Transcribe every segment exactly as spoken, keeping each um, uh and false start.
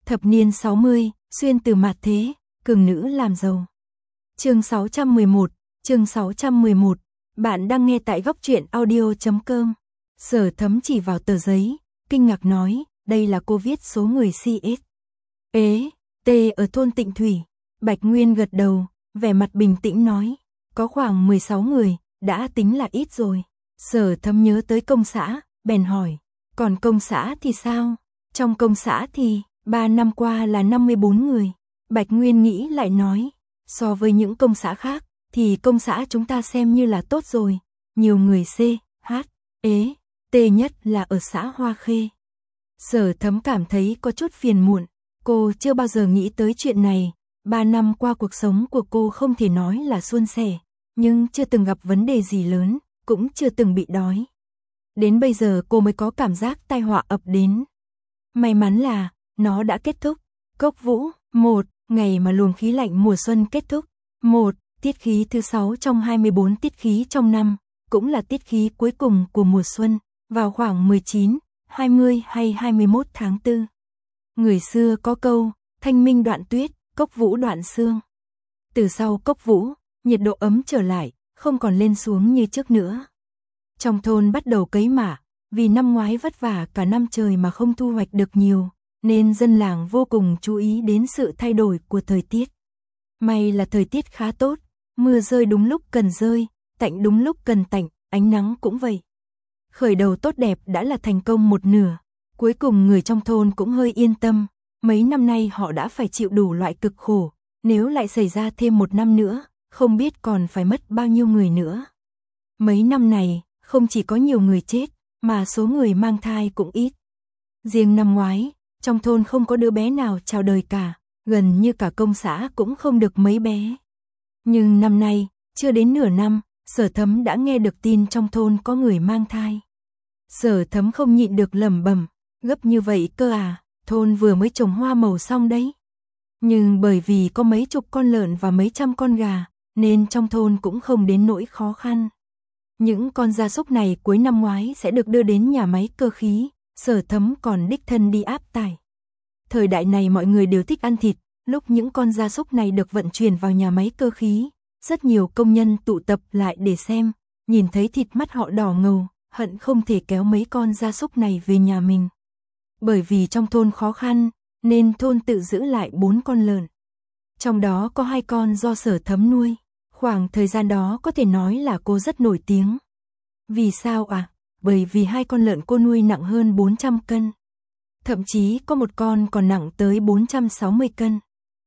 Thập niên sáu mươi, xuyên từ mạt thế, cường nữ làm giàu. Chương sáu trăm mười một, chương sáu trăm mười một. Bạn đang nghe tại góc truyện audio chấm com. Sở Thấm chỉ vào tờ giấy, kinh ngạc nói, đây là cô viết số người xê ét. Ế, T ở thôn Tịnh Thủy. Bạch Nguyên gật đầu, vẻ mặt bình tĩnh nói, có khoảng mười sáu người, đã tính là ít rồi. Sở Thấm nhớ tới công xã, bèn hỏi, còn công xã thì sao? Trong công xã thì, ba năm qua là năm mươi bốn người. Bạch Nguyên nghĩ lại nói, so với những công xã khác, thì công xã chúng ta xem như là tốt rồi. Nhiều người C, H, Ế, T nhất là ở xã Hoa Khê. Sở Thấm cảm thấy có chút phiền muộn, cô chưa bao giờ nghĩ tới chuyện này. Ba năm qua cuộc sống của cô không thể nói là suôn sẻ, nhưng chưa từng gặp vấn đề gì lớn, cũng chưa từng bị đói. Đến bây giờ cô mới có cảm giác tai họa ập đến. May mắn là, nó đã kết thúc. Cốc Vũ, một, ngày mà luồng khí lạnh mùa xuân kết thúc. Một, tiết khí thứ sáu trong hai mươi bốn tiết khí trong năm, cũng là tiết khí cuối cùng của mùa xuân, vào khoảng mười chín, hai mươi hay hai mươi mốt tháng tư. Người xưa có câu, thanh minh đoạn tuyết, cốc vũ đoạn sương. Từ sau cốc vũ, nhiệt độ ấm trở lại, không còn lên xuống như trước nữa. Trong thôn bắt đầu cấy mạ, vì năm ngoái vất vả cả năm trời mà không thu hoạch được nhiều, nên dân làng vô cùng chú ý đến sự thay đổi của thời tiết. May là thời tiết khá tốt, mưa rơi đúng lúc cần rơi, tạnh đúng lúc cần tạnh, ánh nắng cũng vậy. Khởi đầu tốt đẹp đã là thành công một nửa, cuối cùng người trong thôn cũng hơi yên tâm, mấy năm nay họ đã phải chịu đủ loại cực khổ, nếu lại xảy ra thêm một năm nữa, không biết còn phải mất bao nhiêu người nữa. Mấy năm này, không chỉ có nhiều người chết, mà số người mang thai cũng ít. Riêng năm ngoái, trong thôn không có đứa bé nào chào đời cả, gần như cả công xã cũng không được mấy bé. Nhưng năm nay, chưa đến nửa năm, Sở Thấm đã nghe được tin trong thôn có người mang thai. Sở Thấm không nhịn được lẩm bẩm, gấp như vậy cơ à, thôn vừa mới trồng hoa màu xong đấy. Nhưng bởi vì có mấy chục con lợn và mấy trăm con gà, nên trong thôn cũng không đến nỗi khó khăn. Những con gia súc này cuối năm ngoái sẽ được đưa đến nhà máy cơ khí, Sở Thấm còn đích thân đi áp tải. Thời đại này mọi người đều thích ăn thịt, lúc những con gia súc này được vận chuyển vào nhà máy cơ khí, rất nhiều công nhân tụ tập lại để xem, nhìn thấy thịt mắt họ đỏ ngầu, hận không thể kéo mấy con gia súc này về nhà mình. Bởi vì trong thôn khó khăn, nên thôn tự giữ lại bốn con lợn. Trong đó có hai con do Sở Thấm nuôi. Khoảng thời gian đó có thể nói là cô rất nổi tiếng. Vì sao à? Bởi vì hai con lợn cô nuôi nặng hơn bốn trăm cân. Thậm chí có một con còn nặng tới bốn trăm sáu mươi cân.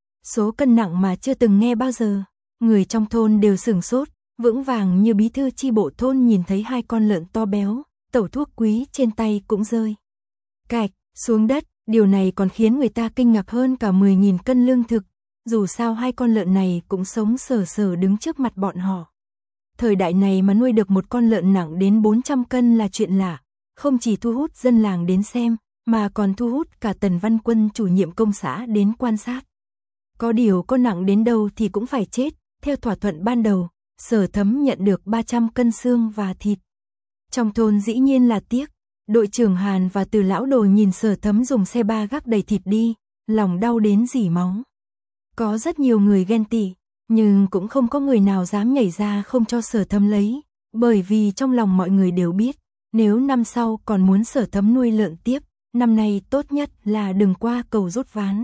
Số cân nặng mà chưa từng nghe bao giờ. Người trong thôn đều sửng sốt, vững vàng như bí thư chi bộ thôn nhìn thấy hai con lợn to béo, tẩu thuốc quý trên tay cũng rơi cạch xuống đất. Điều này còn khiến người ta kinh ngạc hơn cả mười nghìn cân lương thực. Dù sao hai con lợn này cũng sống sờ sờ đứng trước mặt bọn họ. Thời đại này mà nuôi được một con lợn nặng đến bốn trăm cân là chuyện lạ, không chỉ thu hút dân làng đến xem, mà còn thu hút cả Tần Văn Quân chủ nhiệm công xã đến quan sát. Có điều có nặng đến đâu thì cũng phải chết, theo thỏa thuận ban đầu, Sở Thấm nhận được ba trăm cân xương và thịt. Trong thôn dĩ nhiên là tiếc, đội trưởng Hàn và Từ lão đồ nhìn Sở Thấm dùng xe ba gác đầy thịt đi, lòng đau đến rỉ máu. Có rất nhiều người ghen tị, nhưng cũng không có người nào dám nhảy ra không cho Sở Thấm lấy, bởi vì trong lòng mọi người đều biết, nếu năm sau còn muốn Sở Thấm nuôi lợn tiếp, năm nay tốt nhất là đừng qua cầu rút ván.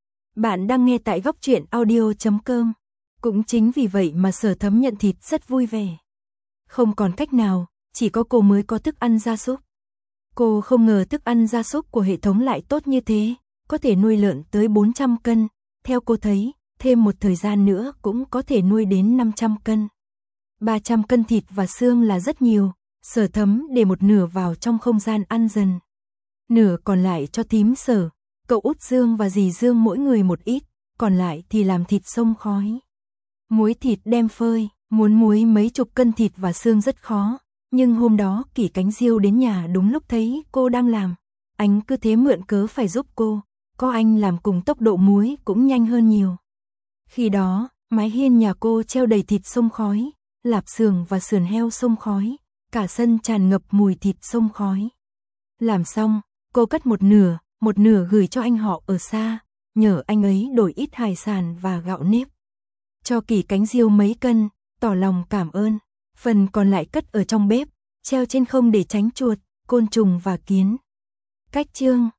Bạn đang nghe tại góc truyện audio chấm com. Cũng chính vì vậy mà Sở Thấm nhận thịt rất vui vẻ. Không còn cách nào, chỉ có cô mới có thức ăn gia súc. Cô không ngờ thức ăn gia súc của hệ thống lại tốt như thế, có thể nuôi lợn tới bốn trăm cân. Theo cô thấy, thêm một thời gian nữa cũng có thể nuôi đến năm trăm cân. ba trăm cân thịt và xương là rất nhiều, Sở Thấm để một nửa vào trong không gian ăn dần. Nửa còn lại cho thím Sở, cậu út Dương và dì Dương mỗi người một ít, còn lại thì làm thịt xông khói. Muối thịt đem phơi, muốn muối mấy chục cân thịt và xương rất khó, nhưng hôm đó Kỷ Cánh Diêu đến nhà đúng lúc thấy cô đang làm. Anh cứ thế mượn cớ phải giúp cô, có anh làm cùng tốc độ muối cũng nhanh hơn nhiều. Khi đó, mái hiên nhà cô treo đầy thịt xông khói, lạp xưởng và sườn heo xông khói, cả sân tràn ngập mùi thịt xông khói. Làm xong, cô cắt một nửa, một nửa gửi cho anh họ ở xa, nhờ anh ấy đổi ít hải sản và gạo nếp. Cho Kỳ cánh diêu mấy cân, tỏ lòng cảm ơn. Phần còn lại cất ở trong bếp, treo trên không để tránh chuột, côn trùng và kiến. Cách chương